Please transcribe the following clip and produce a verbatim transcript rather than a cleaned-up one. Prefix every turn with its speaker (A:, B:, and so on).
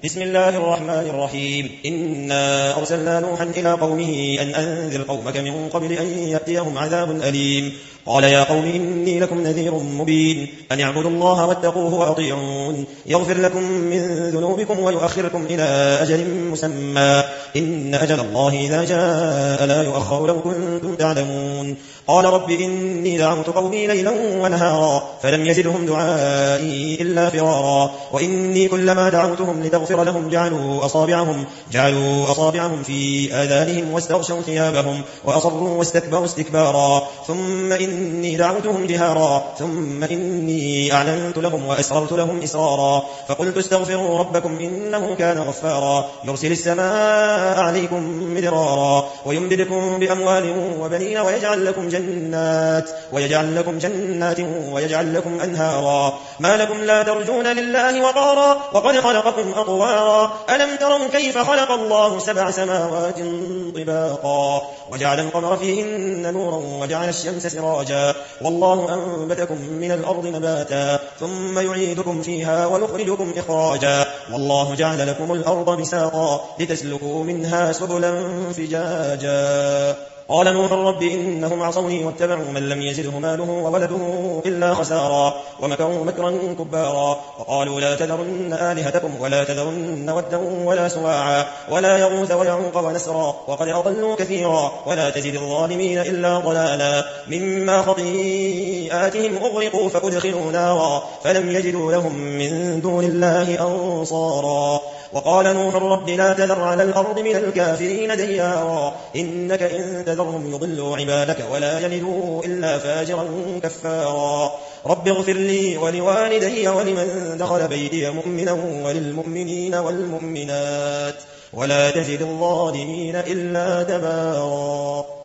A: بسم الله الرحمن الرحيم إنا أرسلنا نوحا إلى قومه أن أنذر قومك من قبل أن يأتيهم عذاب أليم قال يا قوم إني لكم نذير مبين أن اعبدوا الله واتقوه وأطيعون يغفر لكم من ذنوبكم ويؤخركم إلى أجل مسمى إن أجل الله إذا جاء لا يؤخر لو كنتم تعلمون قال رب إني دعوت قومي ليلا ونهارا فلم يزدهم دعائي إلا فرارا وإني كلما دعوتهم لتغفر لهم جعلوا أصابعهم, جعلوا أصابعهم في آذانهم واستغشوا ثيابهم وأصروا واستكبروا استكبارا ثم إني دعوتهم جهارا ثم إني أعلنت لهم وأسررت لهم إسرارا فقلت استغفروا ربكم إنه كان غفارا يرسل السماء عليكم مدرارا ويمددكم بأموال وبنين ويجعل لكم جنات ويجعل لكم جنات ويجعل لكم أنهارا ما لكم لا ترجون لله وقارا وقد خلقكم أطوارا ألم تروا كيف خلق الله سبع سماوات طباقا وجعل القمر فيهن نورا وجعل الشمس سراجا والله أنبتكم من الأرض نباتا ثم يعيدكم فيها ويخرجكم إخراجا والله جعل لكم الأرض بساطا لتسلكوا منها سبلا فجاجا قال نوح رب إنهم عصوني واتبعوا من لم يزده ماله وولده إلا خسارا ومكروا مكرا كبارا وقالوا لا تذرن آلهتكم ولا تذرن ودا ولا سواعا ولا يغوث ويعوق ونسرا وقد أضلوا كثيرا ولا تزد الظالمين إلا ضلالا مما خطيئاتهم أغرقوا فأدخلوا نارا فلم يجدوا لهم من دون الله أنصارا وقال نوح رب لا تذر على الأرض من الكافرين ديارا إنك إن تذرهم يضلوا عبادك ولا يلدوا إلا فاجرا كفارا رب اغفر لي ولوالدي ولمن دخل بيتي مؤمنا وللمؤمنين والمؤمنات ولا تزد الظالمين إلا تبارا.